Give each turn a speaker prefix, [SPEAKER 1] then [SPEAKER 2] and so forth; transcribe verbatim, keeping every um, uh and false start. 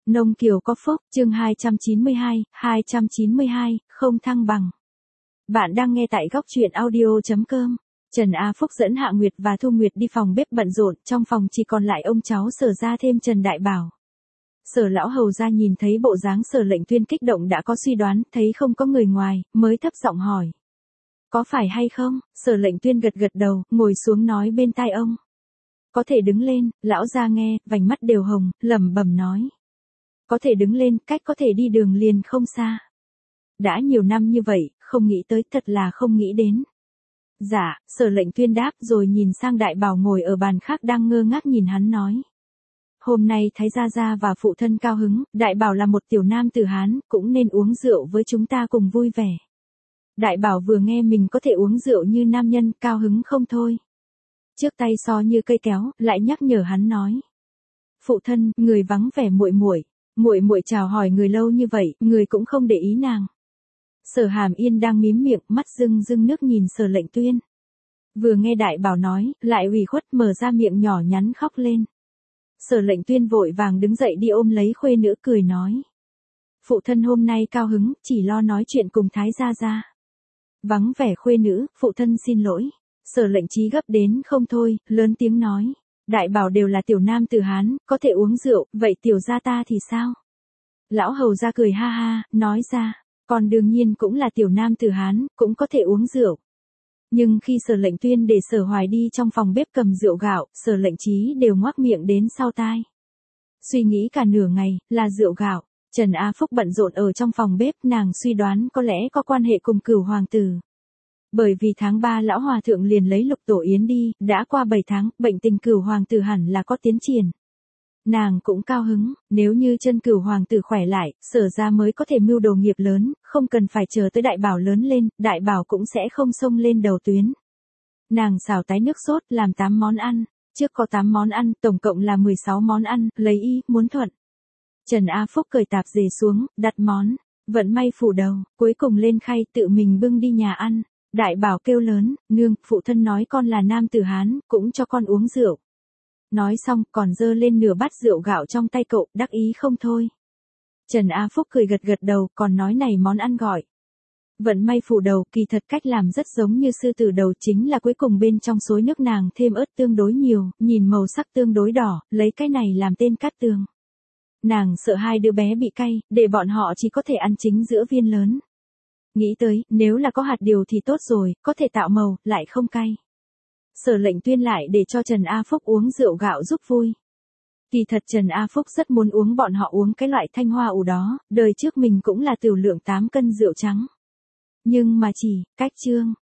[SPEAKER 1] Nông Kiều có phúc, chương hai trăm chín mươi hai, hai trăm chín mươi hai, không thăng bằng. Bạn đang nghe tại góc truyện audio chấm com. Trần A Phúc dẫn Hạ Nguyệt và Thu Nguyệt đi phòng bếp bận rộn, trong phòng chỉ còn lại ông cháu Sở gia thêm Trần Đại Bảo. Sở lão hầu gia nhìn thấy bộ dáng Sở Lệnh Tuyên kích động đã có suy đoán, thấy không có người ngoài, mới thấp giọng hỏi. Có phải hay không? Sở Lệnh Tuyên gật gật đầu, ngồi xuống nói bên tai ông. Có thể đứng lên, lão gia nghe, vành mắt đều hồng, lẩm bẩm nói. Có thể đứng lên, cách có thể đi đường liền không xa. Đã nhiều năm như vậy, không nghĩ tới, thật là không nghĩ đến. Dạ, Sở Lệnh Tuyên đáp rồi nhìn sang Đại Bảo ngồi ở bàn khác đang ngơ ngác nhìn hắn nói. Hôm nay Thái Gia Gia và phụ thân cao hứng, Đại Bảo là một tiểu nam tử Hán, cũng nên uống rượu với chúng ta cùng vui vẻ. Đại Bảo vừa nghe mình có thể uống rượu như nam nhân, cao hứng không thôi. Trước tay so như cây kéo, lại nhắc nhở hắn nói. Phụ thân, người vắng vẻ muội muội. Muội muội chào hỏi người lâu như vậy, người cũng không để ý nàng. Sở Hàm Yên đang mím miệng, mắt rưng rưng nước nhìn Sở Lệnh Tuyên. Vừa nghe Đại Bảo nói, lại ủy khuất mở ra miệng nhỏ nhắn khóc lên. Sở Lệnh Tuyên vội vàng đứng dậy đi ôm lấy khuê nữ cười nói. Phụ thân hôm nay cao hứng, chỉ lo nói chuyện cùng Thái Gia Gia. Vắng vẻ khuê nữ, phụ thân xin lỗi. Sở Lệnh Chí gấp đến không thôi, lớn tiếng nói. Đại Bảo đều là tiểu nam tử Hán, có thể uống rượu, vậy tiểu gia ta thì sao? Lão hầu gia cười ha ha, nói ra, còn đương nhiên cũng là tiểu nam tử Hán, cũng có thể uống rượu. Nhưng khi Sở Lệnh Tuyên để Sở Hoài đi trong phòng bếp cầm rượu gạo, Sở Lệnh Chí đều ngoác miệng đến sau tai. Suy nghĩ cả nửa ngày, là rượu gạo. Trần A Phúc bận rộn ở trong phòng bếp, nàng suy đoán có lẽ có quan hệ cùng Cửu hoàng tử. Bởi vì tháng ba lão hòa thượng liền lấy Lục Tổ Yến đi, đã qua bảy tháng, bệnh tình Cửu hoàng tử hẳn là có tiến triển. Nàng cũng cao hứng, nếu như chân Cửu hoàng tử khỏe lại, Sở ra mới có thể mưu đồ nghiệp lớn, không cần phải chờ tới Đại Bảo lớn lên, Đại Bảo cũng sẽ không xông lên đầu tuyến. Nàng xào tái nước sốt, làm tám món ăn, trước có tám món ăn, tổng cộng là mười sáu món ăn, lấy y, muốn thuận. Trần A Phúc cởi tạp dề xuống, đặt món, vận may phủ đầu, cuối cùng lên khay tự mình bưng đi nhà ăn. Đại Bảo kêu lớn, nương, phụ thân nói con là nam tử Hán, cũng cho con uống rượu. Nói xong, còn dơ lên nửa bát rượu gạo trong tay cậu, đắc ý không thôi. Trần A Phúc cười gật gật đầu, còn nói này món ăn gọi. Vận may phủ đầu, kỳ thật cách làm rất giống như sư tử đầu, chính là cuối cùng bên trong xối nước nàng thêm ớt tương đối nhiều, nhìn màu sắc tương đối đỏ, lấy cái này làm tên cát tương. Nàng sợ hai đứa bé bị cay, để bọn họ chỉ có thể ăn chính giữa viên lớn. Nghĩ tới, nếu là có hạt điều thì tốt rồi, có thể tạo màu, lại không cay. Sở Lệnh Tuyên lại để cho Trần A Phúc uống rượu gạo giúp vui. Kỳ thật Trần A Phúc rất muốn uống bọn họ uống cái loại thanh hoa ủ đó, đời trước mình cũng là tiểu lượng tám cân rượu trắng. Nhưng mà chỉ, cách chương,